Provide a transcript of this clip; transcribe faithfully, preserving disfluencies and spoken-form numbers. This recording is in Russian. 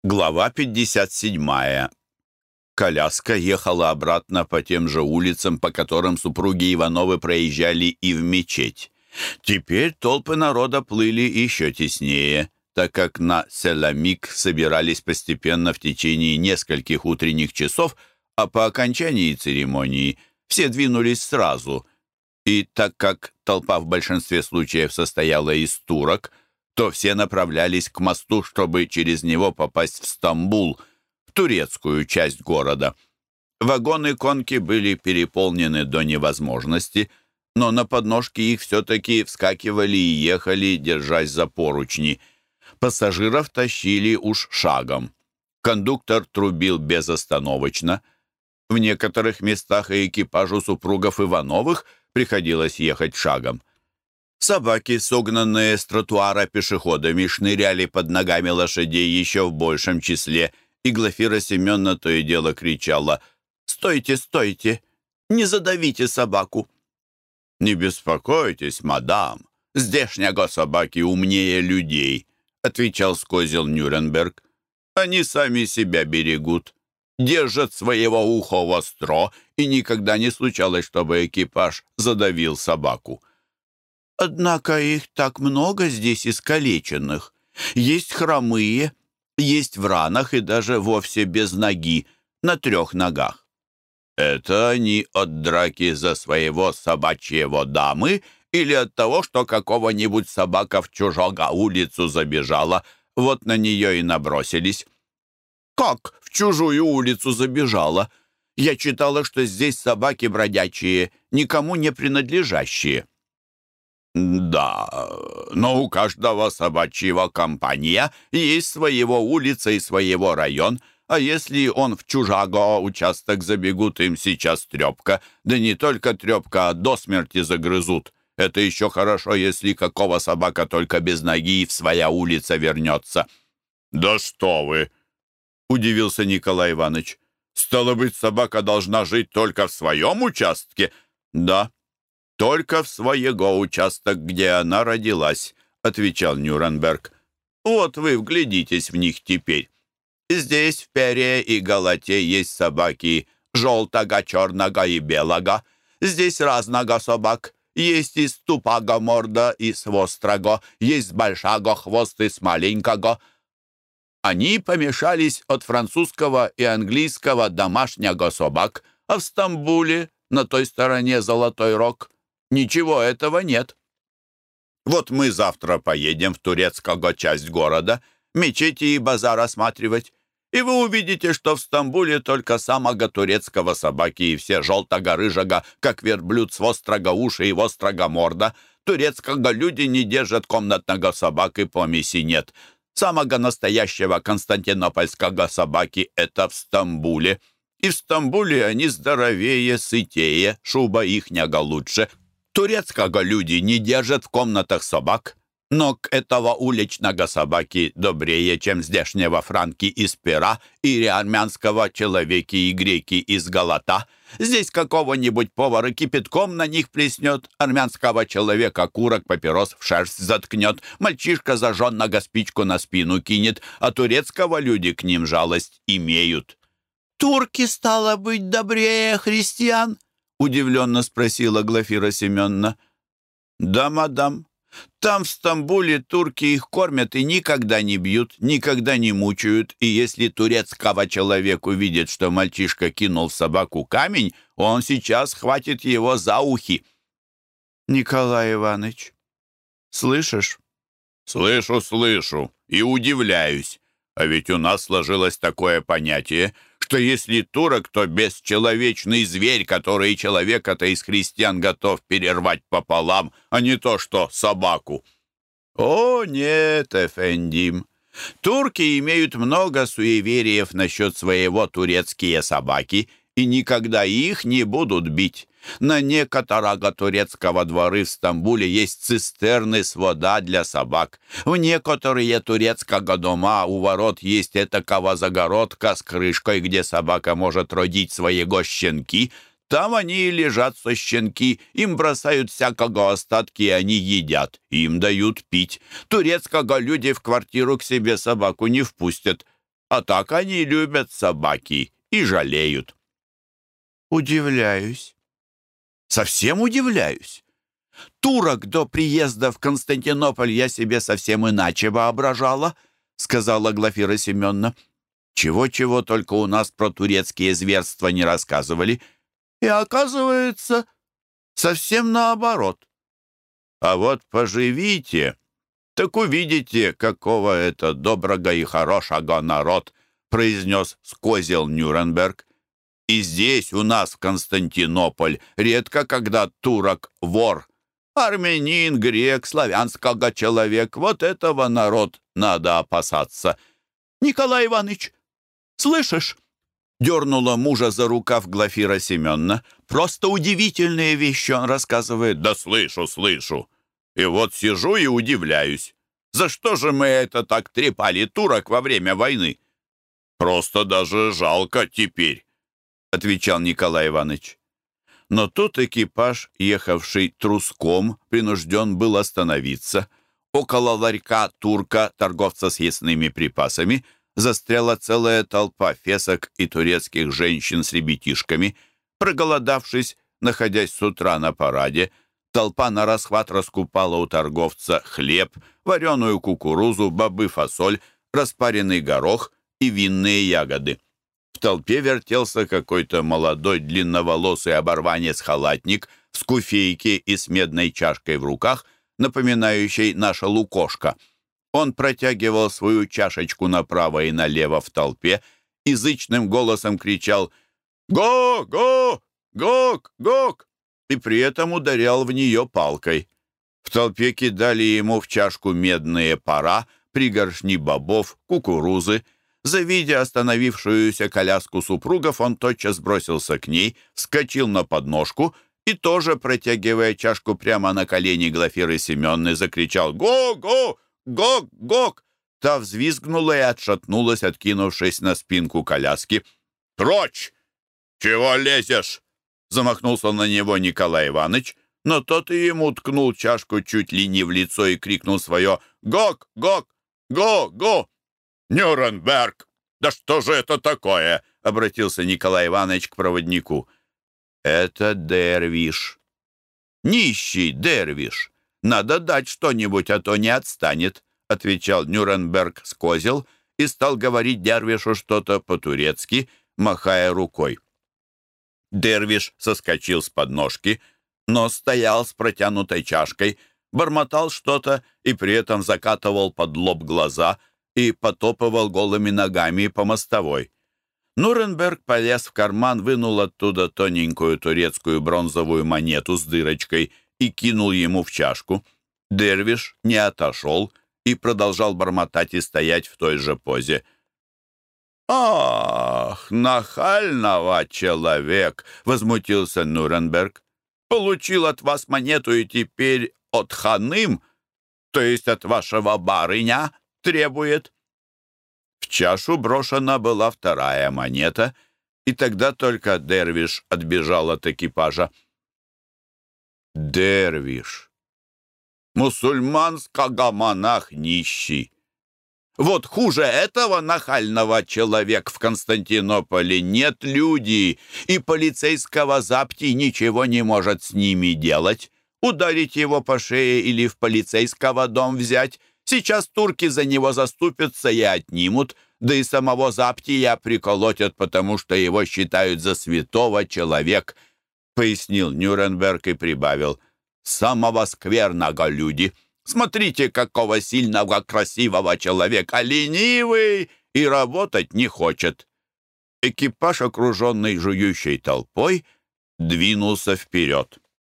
Глава пятьдесят семь. Коляска ехала обратно по тем же улицам, по которым супруги Ивановы проезжали и в мечеть. Теперь толпы народа плыли еще теснее, так как на Селамик собирались постепенно в течение нескольких утренних часов, а по окончании церемонии все двинулись сразу. И так как толпа в большинстве случаев состояла из турок, то все направлялись к мосту, чтобы через него попасть в Стамбул, в турецкую часть города. Вагоны конки были переполнены до невозможности, но на подножки их все-таки вскакивали и ехали, держась за поручни. Пассажиров тащили уж шагом. Кондуктор трубил безостановочно. В некоторых местах и экипажу супругов Ивановых приходилось ехать шагом. Собаки, согнанные с тротуара пешеходами, шныряли под ногами лошадей еще в большем числе, и Глафира Семеновна то и дело кричала: «Стойте, стойте! Не задавите собаку!» «Не беспокойтесь, мадам, здешнего собаки умнее людей», — отвечал с козел Нюрнберг. «Они сами себя берегут, держат своего уха востро, и никогда не случалось, чтобы экипаж задавил собаку». «Однако их так много здесь искалеченных. Есть хромые, есть в ранах и даже вовсе без ноги, на трех ногах». «Это они от драки за своего собачьего дамы или от того, что какого-нибудь собака в чужого улицу забежала, вот на нее и набросились». «Как в чужую улицу забежала? Я читала, что здесь собаки бродячие, никому не принадлежащие». «Да, но у каждого собачьего компания есть своего улица и своего район, а если он в чужаго участок забегут, им сейчас трепка, да не только трепка, а до смерти загрызут. Это еще хорошо, если какого собака только без ноги и в своя улица вернется». «Да что вы!» — удивился Николай Иванович. «Стало быть, собака должна жить только в своем участке?» «Да, только в своего участок, где она родилась», — отвечал Нюрнберг. «Вот вы вглядитесь в них теперь. Здесь в Пере и Галате есть собаки желтого, черного и белого. Здесь разного собак. Есть из тупого морда, и с вострого, есть с большого хвоста и с маленького. Они помешались от французского и английского домашнего собак, а в Стамбуле, на той стороне Золотой Рог, ничего этого нет. Вот мы завтра поедем в турецкую часть города, мечети и базар осматривать, и вы увидите, что в Стамбуле только самого турецкого собаки и все желтого-рыжего, как верблюд с вострого уши и вострого морда. Турецкого люди не держат комнатного собаки, помеси нет. Самого настоящего константинопольского собаки — это в Стамбуле. И в Стамбуле они здоровее, сытее, шуба ихняга лучше. Турецкого люди не держат в комнатах собак, но к этого уличного собаки добрее, чем здешнего франки из Пера или армянского человеки и греки из Галата. Здесь какого-нибудь повара кипятком на них плеснет, армянского человека курок папирос в шерсть заткнет, мальчишка зажженного спичку на спину кинет, а турецкого люди к ним жалость имеют». «Турки, стало быть, добрее христиан?» — удивленно спросила Глафира Семеновна. «Да, мадам. Там, в Стамбуле, турки их кормят и никогда не бьют, никогда не мучают, и если турецкого человек увидит, что мальчишка кинул в собаку камень, он сейчас хватит его за ухи». «Николай Иванович, слышишь?» «Слышу, слышу и удивляюсь. А ведь у нас сложилось такое понятие, что если турок, то бесчеловечный зверь, который человека-то из христиан готов перервать пополам, а не то что собаку». «О, нет, эфендим. Турки имеют много суевериев насчет своего турецкие собаки, и никогда их не будут бить. На некоторого турецкого дворы в Стамбуле есть цистерны с вода для собак. В некоторые турецкого дома у ворот есть этакова загородка с крышкой, где собака может родить своего щенки. Там они и лежат со щенки, им бросают всякого остатки, и они едят, им дают пить. Турецкого люди в квартиру к себе собаку не впустят. А так они любят собаки и жалеют». «Удивляюсь. Совсем удивляюсь. Турок до приезда в Константинополь я себе совсем иначе воображала», сказала Глафира Семеновна. «Чего-чего только у нас про турецкие зверства не рассказывали. И оказывается, совсем наоборот». «А вот поживите, так увидите, какого это доброго и хорошего народ», произнес Скозел Нюрнберг. «И здесь у нас в Константинополь редко когда турок вор. Армянин, грек, славянского человек, вот этого народ надо опасаться». «Николай Иванович, слышишь?» Дернула мужа за рукав Глафира Семеновна. «Просто удивительные вещи он рассказывает». «Да слышу, слышу. И вот сижу и удивляюсь. За что же мы это так трепали турок во время войны? Просто даже жалко теперь», — отвечал Николай Иванович. Но тут экипаж, ехавший труском, принужден был остановиться. Около ларька турка, торговца с ясными припасами, застряла целая толпа фесок и турецких женщин с ребятишками. Проголодавшись, находясь с утра на параде, толпа на расхват раскупала у торговца хлеб, вареную кукурузу, бобы, фасоль, распаренный горох и винные ягоды. В толпе вертелся какой-то молодой длинноволосый оборванец-халатник в скуфейке и с медной чашкой в руках, напоминающей наше лукошко. Он протягивал свою чашечку направо и налево в толпе и зычным голосом кричал «Го! Го! Гок! Гок!» и при этом ударял в нее палкой. В толпе кидали ему в чашку медные пара, пригоршни бобов, кукурузы. Завидя остановившуюся коляску супругов, он тотчас бросился к ней, вскочил на подножку и тоже, протягивая чашку прямо на колени Глафиры Семеновны, закричал «Го-го! Гок! Гок!». Та взвизгнула и отшатнулась, откинувшись на спинку коляски. «Прочь! Чего лезешь?» Замахнулся на него Николай Иванович, но тот и ему ткнул чашку чуть ли не в лицо и крикнул свое «Гок! Гок! Го-го!». «Нюрнберг! Да что же это такое?» — обратился Николай Иванович к проводнику. «Это дервиш. Нищий дервиш. Надо дать что-нибудь, а то не отстанет», — отвечал Нюрнберг Скозел и стал говорить дервишу что-то по-турецки, махая рукой. Дервиш соскочил с подножки, но стоял с протянутой чашкой, бормотал что-то и при этом закатывал под лоб глаза и потопывал голыми ногами по мостовой. Нюрнберг полез в карман, вынул оттуда тоненькую турецкую бронзовую монету с дырочкой и кинул ему в чашку. Дервиш не отошел и продолжал бормотать и стоять в той же позе. «Ах, нахального человек!» — возмутился Нюрнберг. «Получил от вас монету и теперь от ханым, то есть от вашего барыня, требует». В чашу брошена была вторая монета, и тогда только дервиш отбежал от экипажа. Дервиш! Мусульманского монах нищий! Вот хуже этого нахального человека в Константинополе нет люди, и полицейского запти ничего не может с ними делать. Ударить его по шее или в полицейского дом взять. Сейчас турки за него заступятся и отнимут, да и самого Заптия приколотят, потому что его считают за святого человека, пояснил Нюрнберг и прибавил. Самого скверного люди. Смотрите, какого сильного, красивого человека, ленивый и работать не хочет. Экипаж, окруженный жующей толпой, двинулся вперед.